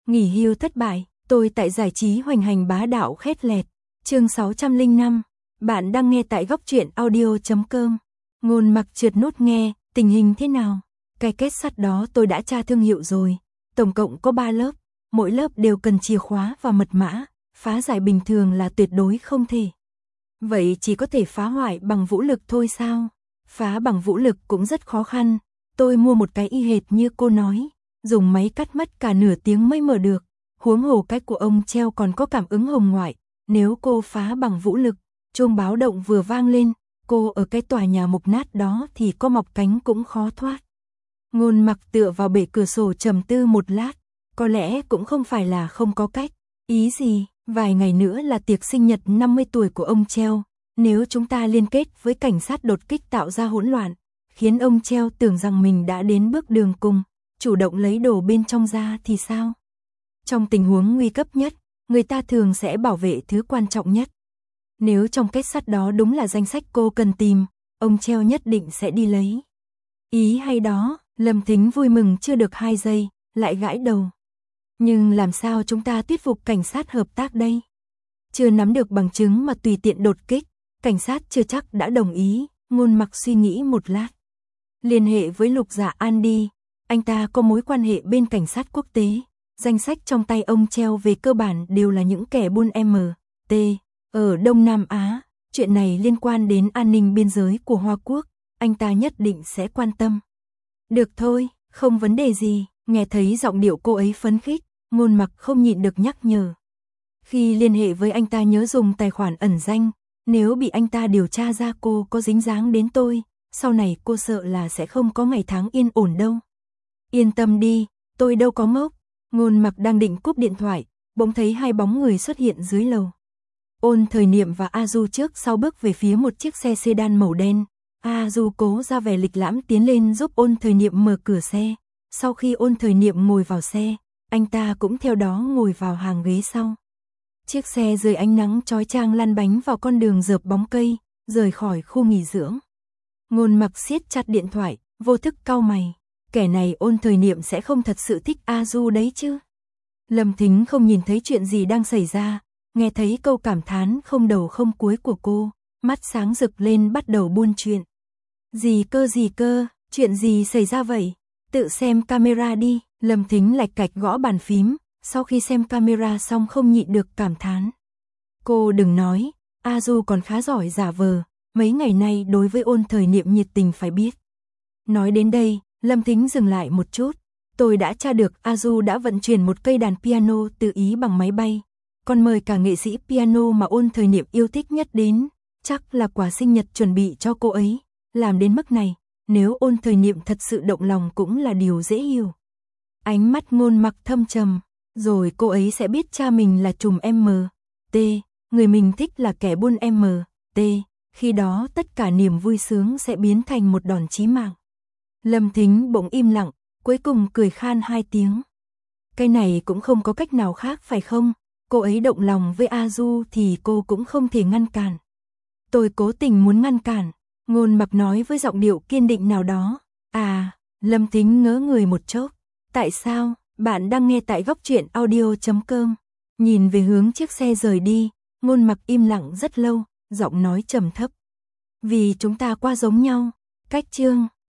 Nghỉ hưu thất bại, tôi tại giải trí hoành hành bá đạo khét lẹt. Chương 605. Bạn đang nghe tại góc truyện audio.com. Ngôn Mặc trượt nốt nghe, tình hình thế nào? Cái kết sắt đó tôi đã tra thương hiệu rồi. Tổng cộng có 3 lớp, mỗi lớp đều cần chìa khóa và mật mã, phá giải bình thường là tuyệt đối không thể. Vậy chỉ có thể phá hoại bằng vũ lực thôi sao? Phá bằng vũ lực cũng rất khó khăn. Tôi mua một cái y hệt như cô nói, dùng máy cắt mất cả nửa tiếng mới mở được. Huống hồ cái của ông treo còn có cảm ứng hồng ngoại. Nếu cô phá bằng vũ lực, chuông báo động vừa vang lên, cô ở cái tòa nhà mục nát đó thì có mọc cánh cũng khó thoát. Ngôn Mặc tựa vào bệ cửa sổ trầm tư một lát, có lẽ cũng không phải là không có cách. Ý gì? Vài ngày nữa là tiệc sinh nhật 50 tuổi của ông treo. Nếu chúng ta liên kết với cảnh sát đột kích tạo ra hỗn loạn, khiến ông treo tưởng rằng mình đã đến bước đường cùng, chủ động lấy đồ bên trong ra thì sao? Trong tình huống nguy cấp nhất, người ta thường sẽ bảo vệ thứ quan trọng nhất. Nếu trong kết sắt đó đúng là danh sách cô cần tìm, ông treo nhất định sẽ đi lấy. Ý hay đó, Lâm Thính vui mừng chưa được 2 giây, lại gãi đầu. Nhưng làm sao chúng ta thuyết phục cảnh sát hợp tác đây? Chưa nắm được bằng chứng mà tùy tiện đột kích, cảnh sát chưa chắc đã đồng ý. Ngôn Mặc suy nghĩ một lát. Liên hệ với Lục Dạ An đi, anh ta có mối quan hệ bên cảnh sát quốc tế. Danh sách trong tay ông treo về cơ bản đều là những kẻ buôn MT ở Đông Nam Á. Chuyện này liên quan đến an ninh biên giới của Hoa Quốc, anh ta nhất định sẽ quan tâm. Được thôi, không vấn đề gì. Nghe thấy giọng điệu cô ấy phấn khích, Ngôn Mặc không nhịn được nhắc nhở. Khi liên hệ với anh ta nhớ dùng tài khoản ẩn danh, nếu bị anh ta điều tra ra cô có dính dáng đến tôi, sau này cô sợ là sẽ không có ngày tháng yên ổn đâu. Yên tâm đi, tôi đâu có ngốc. Ngôn Mặc đang định cúp điện thoại, bỗng thấy 2 bóng người xuất hiện dưới lầu. Ôn Thời Niệm và A Du trước sau bước về phía một chiếc xe sedan màu đen. A Du cố ra vẻ lịch lãm tiến lên giúp Ôn Thời Niệm mở cửa xe. Sau khi Ôn Thời Niệm ngồi vào xe, anh ta cũng theo đó ngồi vào hàng ghế sau. Chiếc xe dưới ánh nắng chói chang lăn bánh vào con đường rợp bóng cây, rời khỏi khu nghỉ dưỡng. Ngôn Mặc siết chặt điện thoại, vô thức cau mày. Kẻ này Ôn Thời Niệm sẽ không thật sự thích A Du đấy chứ? Lâm Thính không nhìn thấy chuyện gì đang xảy ra, nghe thấy câu cảm thán không đầu không cuối của cô, mắt sáng rực lên bắt đầu buôn chuyện. Gì cơ, chuyện gì xảy ra vậy? Tự xem camera đi. Lâm Thính lạch cạch gõ bàn phím, sau khi xem camera xong không nhịn được cảm thán. Cô đừng nói, A Du còn khá giỏi giả vờ, mấy ngày nay đối với Ôn Thời Niệm nhiệt tình phải biết. Nói đến đây, Lâm Thính dừng lại một chút. Tôi đã tra được A Du đã vận chuyển một cây đàn piano từ Ý bằng máy bay, còn mời cả nghệ sĩ piano mà Ôn Thời Niệm yêu thích nhất đến, chắc là quà sinh nhật chuẩn bị cho cô ấy. Làm đến mức này, nếu Ôn Thời Niệm thật sự động lòng cũng là điều dễ hiểu. Ánh mắt Ngôn Mặc thâm trầm, rồi cô ấy sẽ biết cha mình là trùm MT, người mình thích là kẻ buôn MT, khi đó tất cả niềm vui sướng sẽ biến thành một đòn chí mạng. Lâm Thính bỗng im lặng, cuối cùng cười khan 2 tiếng. Cái này cũng không có cách nào khác phải không? Cô ấy động lòng với A Du thì cô cũng không thể ngăn cản. Tôi cố tình muốn ngăn cản, Ngôn Mặc nói với giọng điệu kiên định nào đó. À, Lâm Thính ngớ người một chốc. Tại sao? Bạn đang nghe tại góc truyện audio.com. Nhìn về hướng chiếc xe rời đi, Ngôn Mặc im lặng rất lâu, giọng nói trầm thấp. Vì chúng ta quá giống nhau. Cách chương